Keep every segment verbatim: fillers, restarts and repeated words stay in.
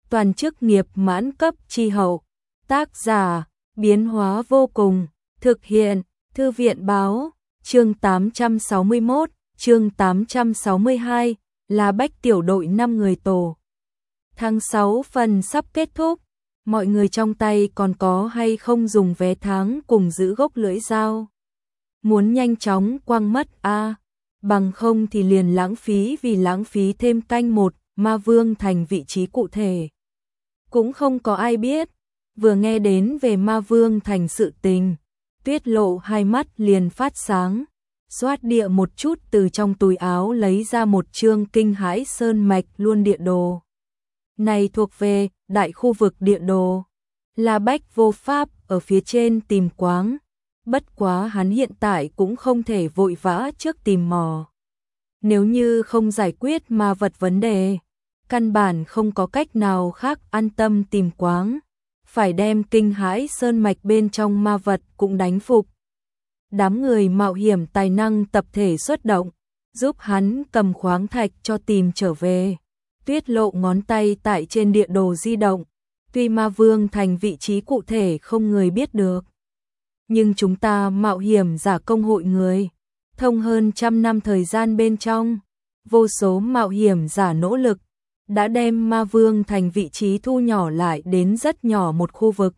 toàn chức nghiệp mãn cấp chi hậu. Tác giả, biến hóa vô cùng, thực hiện, Thư viện báo, chương tám trăm sáu mươi mốt, chương tám trăm sáu mươi hai, là Bách tiểu đội năm người tổ. Tháng sáu phần sắp kết thúc, mọi người trong tay còn có hay không dùng vé tháng cùng giữ gốc lưỡi dao. Muốn nhanh chóng quăng mất a à, bằng không thì liền lãng phí vì lãng phí thêm canh một, Ma Vương Thành vị trí cụ thể. Cũng không có ai biết, vừa nghe đến về Ma Vương Thành sự tình, Tuyết Lộ hai mắt liền phát sáng, xoát địa một chút từ trong túi áo lấy ra một chương kinh hãi sơn mạch luôn địa đồ. Này thuộc về đại khu vực địa đồ, là Bách vô pháp ở phía trên tìm quáng, bất quá hắn hiện tại cũng không thể vội vã trước tìm mò. Nếu như không giải quyết ma vật vấn đề, căn bản không có cách nào khác an tâm tìm quáng, phải đem kinh hãi sơn mạch bên trong ma vật cũng đánh phục. Đám người mạo hiểm tài năng tập thể xuất động, giúp hắn cầm khoáng thạch cho tìm trở về. Tuyết Lộ ngón tay tại trên địa đồ di động, tuy Ma Vương Thành vị trí cụ thể không người biết được, nhưng chúng ta mạo hiểm giả công hội người, thông hơn trăm năm thời gian bên trong, vô số mạo hiểm giả nỗ lực, đã đem Ma Vương Thành vị trí thu nhỏ lại đến rất nhỏ một khu vực.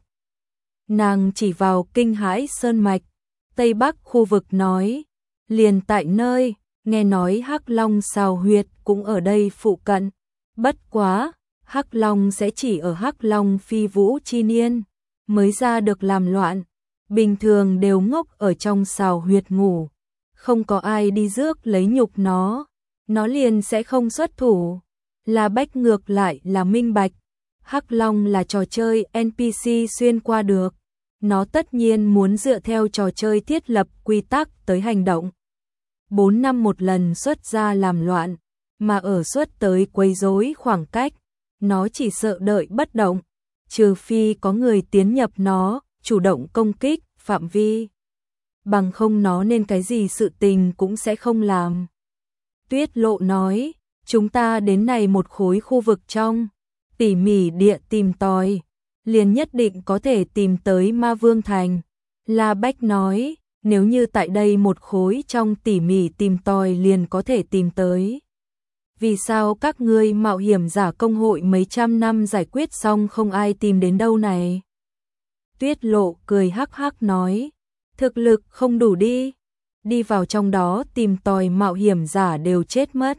Nàng chỉ vào kinh hãi sơn mạch, Tây Bắc khu vực nói, liền tại nơi, nghe nói Hắc Long Sào Huyệt cũng ở đây phụ cận. Bất quá, Hắc Long sẽ chỉ ở Hắc Long phi vũ chi niên, mới ra được làm loạn, bình thường đều ngốc ở trong sào huyệt ngủ, không có ai đi rước lấy nhục nó, nó liền sẽ không xuất thủ. Là Bách ngược lại là minh bạch, Hắc Long là trò chơi en pê xê xuyên qua được, nó tất nhiên muốn dựa theo trò chơi thiết lập quy tắc tới hành động. Bốn năm một lần xuất ra làm loạn, mà ở xuất tới quấy rối khoảng cách, nó chỉ sợ đợi bất động, trừ phi có người tiến nhập nó, chủ động công kích phạm vi. Bằng không nó nên cái gì sự tình cũng sẽ không làm. Tuyết Lộ nói, chúng ta đến này một khối khu vực trong, tỉ mỉ địa tìm tòi, liền nhất định có thể tìm tới Ma Vương Thành. La Bách nói, nếu như tại đây một khối trong tỉ mỉ tìm tòi liền có thể tìm tới. Vì sao các ngươi mạo hiểm giả công hội mấy trăm năm giải quyết xong không ai tìm đến đâu này? Tuyết Lộ cười hắc hắc nói, thực lực không đủ đi, đi vào trong đó tìm tòi mạo hiểm giả đều chết mất.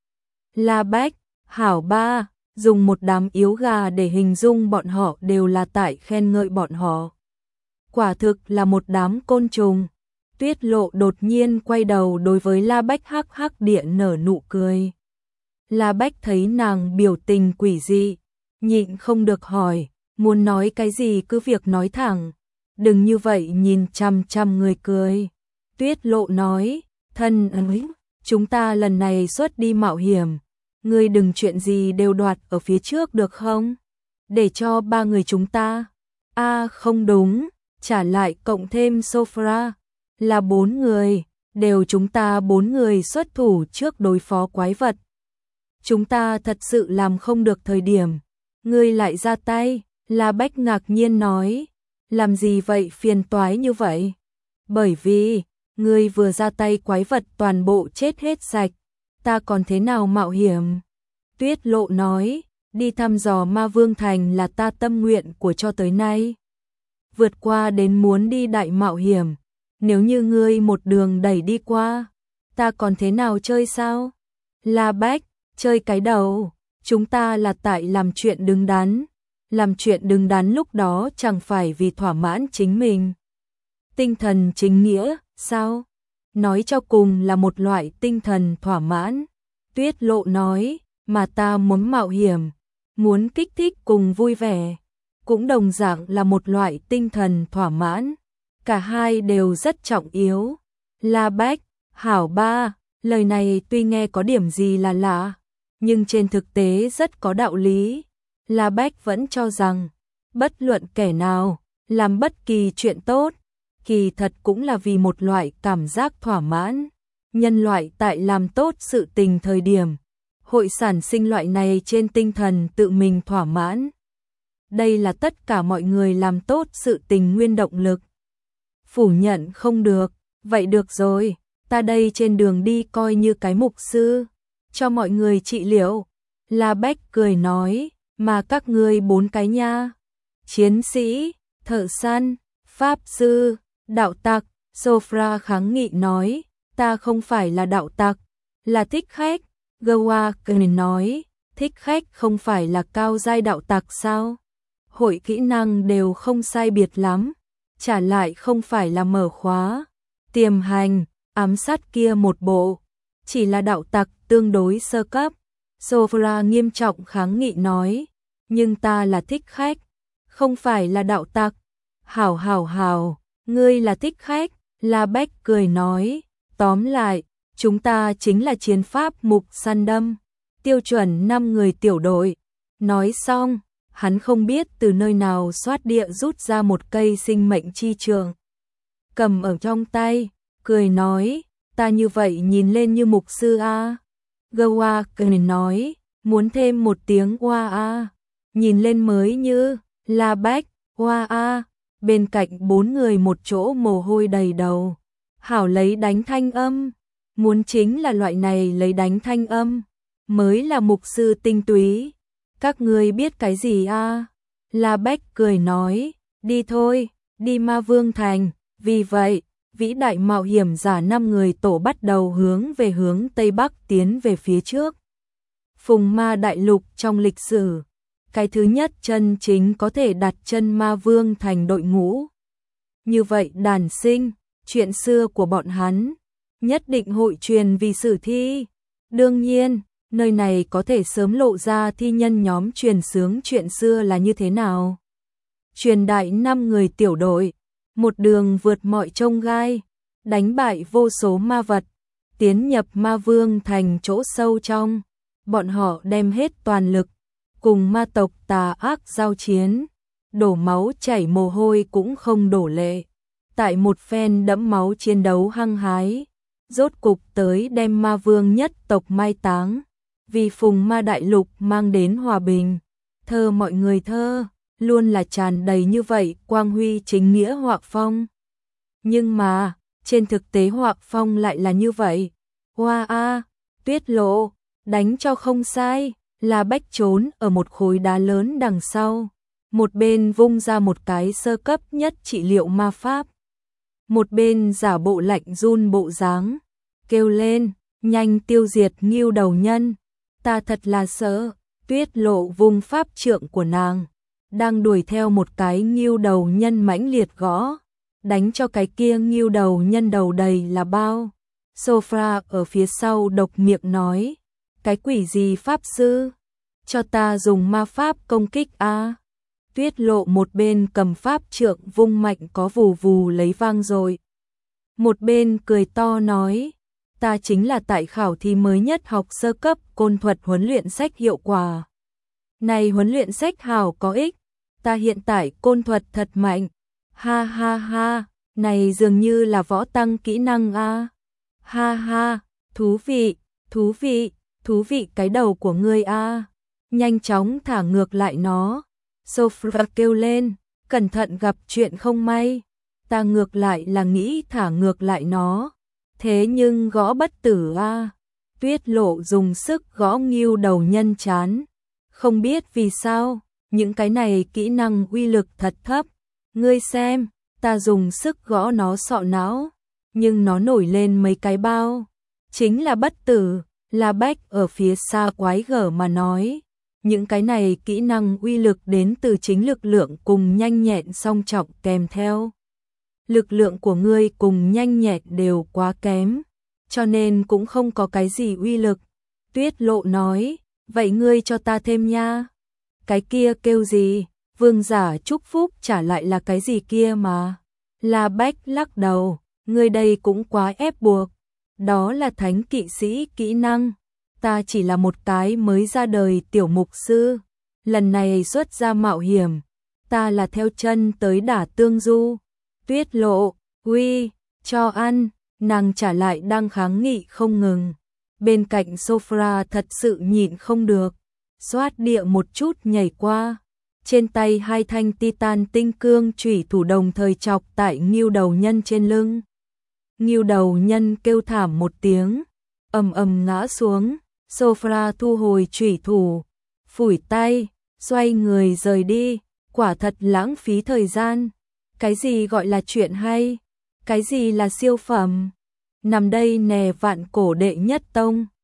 La Bách, hảo ba, dùng một đám yếu gà để hình dung bọn họ đều là tại khen ngợi bọn họ. Quả thực là một đám côn trùng. Tuyết Lộ đột nhiên quay đầu đối với La Bách hắc hắc địa nở nụ cười. La Bách thấy nàng biểu tình quỷ dị, nhịn không được hỏi, muốn nói cái gì cứ việc nói thẳng, đừng như vậy nhìn chằm chằm người cười. Tuyết Lộ nói, thân ơi, chúng ta lần này xuất đi mạo hiểm, ngươi đừng chuyện gì đều đoạt ở phía trước được không? Để cho ba người chúng ta. A à, không đúng, trả lại cộng thêm Sophra, là bốn người, đều chúng ta bốn người xuất thủ trước đối phó quái vật. Chúng ta thật sự làm không được thời điểm, ngươi lại ra tay. La Bách ngạc nhiên nói, làm gì vậy phiền toái như vậy? Bởi vì, ngươi vừa ra tay quái vật toàn bộ chết hết sạch, ta còn thế nào mạo hiểm? Tuyết Lộ nói, đi thăm dò Ma Vương Thành là ta tâm nguyện của cho tới nay. Vượt qua đến muốn đi đại mạo hiểm, nếu như ngươi một đường đẩy đi qua, ta còn thế nào chơi sao? La Bách, chơi cái đầu, chúng ta là tại làm chuyện đứng đắn. Làm chuyện đứng đắn lúc đó chẳng phải vì thỏa mãn chính mình. Tinh thần chính nghĩa, sao? Nói cho cùng là một loại tinh thần thỏa mãn. Tuyết Lộ nói, mà ta muốn mạo hiểm, muốn kích thích cùng vui vẻ, cũng đồng dạng là một loại tinh thần thỏa mãn. Cả hai đều rất trọng yếu. La Bách, hảo ba, lời này tuy nghe có điểm gì là lạ, nhưng trên thực tế rất có đạo lý. La Bách vẫn cho rằng, bất luận kẻ nào, làm bất kỳ chuyện tốt, kỳ thật cũng là vì một loại cảm giác thỏa mãn. Nhân loại tại làm tốt sự tình thời điểm, hội sản sinh loại này trên tinh thần tự mình thỏa mãn. Đây là tất cả mọi người làm tốt sự tình nguyên động lực. Phủ nhận không được, vậy được rồi, ta đây trên đường đi coi như cái mục sư, cho mọi người trị liệu. La Bách cười nói, mà các ngươi bốn cái nha. Chiến sĩ, thợ săn, pháp sư, đạo tặc. Sofra kháng nghị nói, ta không phải là đạo tặc, là thích khách. Gawain nói, thích khách không phải là cao giai đạo tặc sao? Hội kỹ năng đều không sai biệt lắm, trả lại không phải là mở khóa, tiềm hành, ám sát kia một bộ, chỉ là đạo tặc tương đối sơ cấp. Sofra nghiêm trọng kháng nghị nói, nhưng ta là thích khách, không phải là đạo tặc. Hảo hảo hảo, ngươi là thích khách. La Bách cười nói, tóm lại, chúng ta chính là chiến pháp mục săn đâm, tiêu chuẩn năm người tiểu đội. Nói xong, hắn không biết từ nơi nào xoát địa rút ra một cây sinh mệnh chi trường, cầm ở trong tay, cười nói, ta như vậy nhìn lên như mục sư a. Gawain nói, muốn thêm một tiếng oa a, nhìn lên mới như. La Bách, oa a. Bên cạnh bốn người một chỗ mồ hôi đầy đầu. Hảo lấy đánh thanh âm, muốn chính là loại này lấy đánh thanh âm, mới là mục sư tinh túy. Các ngươi biết cái gì a? La Bách cười nói, đi thôi, đi Ma Vương Thành. Vì vậy, vĩ đại mạo hiểm giả năm người tổ bắt đầu hướng về hướng Tây Bắc tiến về phía trước. Phùng Ma Đại Lục trong lịch sử, cái thứ nhất chân chính có thể đặt chân Ma Vương Thành đội ngũ. Như vậy đàn sinh, chuyện xưa của bọn hắn, nhất định hội truyền vì sử thi. Đương nhiên, nơi này có thể sớm lộ ra thi nhân nhóm truyền xướng chuyện xưa là như thế nào. Truyền đại năm người tiểu đội, một đường vượt mọi chông gai, đánh bại vô số ma vật, tiến nhập Ma Vương Thành chỗ sâu trong. Bọn họ đem hết toàn lực, cùng ma tộc tà ác giao chiến, đổ máu chảy mồ hôi cũng không đổ lệ. Tại một phen đẫm máu chiến đấu hăng hái, rốt cục tới đem ma vương nhất tộc mai táng, vì Phùng Ma Đại Lục mang đến hòa bình. Thơ mọi người thơ, luôn là tràn đầy như vậy quang huy chính nghĩa họa phong. Nhưng mà, trên thực tế họa phong lại là như vậy. Hoa a, Tuyết Lộ, đánh cho không sai. La Bách trốn ở một khối đá lớn đằng sau, một bên vung ra một cái sơ cấp nhất trị liệu ma pháp, một bên giả bộ lạnh run bộ dáng, kêu lên, nhanh tiêu diệt Ngưu Đầu Nhân, ta thật là sợ. Tuyết Lộ vung pháp trượng của nàng, đang đuổi theo một cái Ngưu Đầu Nhân mãnh liệt gõ, đánh cho cái kia Ngưu Đầu Nhân đầu đầy là bao. Sofra ở phía sau độc miệng nói, cái quỷ gì pháp sư, cho ta dùng ma pháp công kích a. Tuyết Lộ một bên cầm pháp trượng vung mạnh có vù vù lấy vang rồi, một bên cười to nói, ta chính là tại khảo thi mới nhất học sơ cấp côn thuật huấn luyện sách hiệu quả. Này huấn luyện sách hảo có ích, ta hiện tại côn thuật thật mạnh. Ha ha ha, này dường như là võ tăng kỹ năng a. Ha ha, thú vị, thú vị, thú vị cái đầu của ngươi a. Nhanh chóng thả ngược lại nó. Sofra kêu lên, cẩn thận gặp chuyện không may. Ta ngược lại là nghĩ thả ngược lại nó, thế nhưng gõ bất tử a. Tuyết Lộ dùng sức gõ Ngưu Đầu Nhân chán. Không biết vì sao, những cái này kỹ năng uy lực thật thấp. Ngươi xem, ta dùng sức gõ nó sọ não, nhưng nó nổi lên mấy cái bao, chính là bất tử. La Bách ở phía xa quái gở mà nói, những cái này kỹ năng uy lực đến từ chính lực lượng cùng nhanh nhẹn song trọng kèm theo. Lực lượng của ngươi cùng nhanh nhẹn đều quá kém, cho nên cũng không có cái gì uy lực. Tuyết Lộ nói, vậy ngươi cho ta thêm nha. Cái kia kêu gì? Vương giả chúc phúc trả lại là cái gì kia mà? La Bách lắc đầu, ngươi đây cũng quá ép buộc. Đó là thánh kỵ sĩ kỹ năng. Ta chỉ là một cái mới ra đời tiểu mục sư, lần này xuất ra mạo hiểm, ta là theo chân tới đả tương du. Tuyết Lộ, uy, cho ăn, nàng trả lại đang kháng nghị không ngừng. bên cạnh sofa thật sự nhịn không được, xoát địa một chút nhảy qua. Trên tay hai thanh titan tinh cương chủy thủ đồng thời chọc tại Ngưu Đầu Nhân trên lưng. Ngưu Đầu Nhân kêu thảm một tiếng, ầm ầm ngã xuống. Sophra thu hồi chủy thủ, phủi tay, xoay người rời đi, quả thật lãng phí thời gian. Cái gì gọi là chuyện hay? Cái gì là siêu phẩm? Nằm đây nè vạn cổ đệ nhất tông.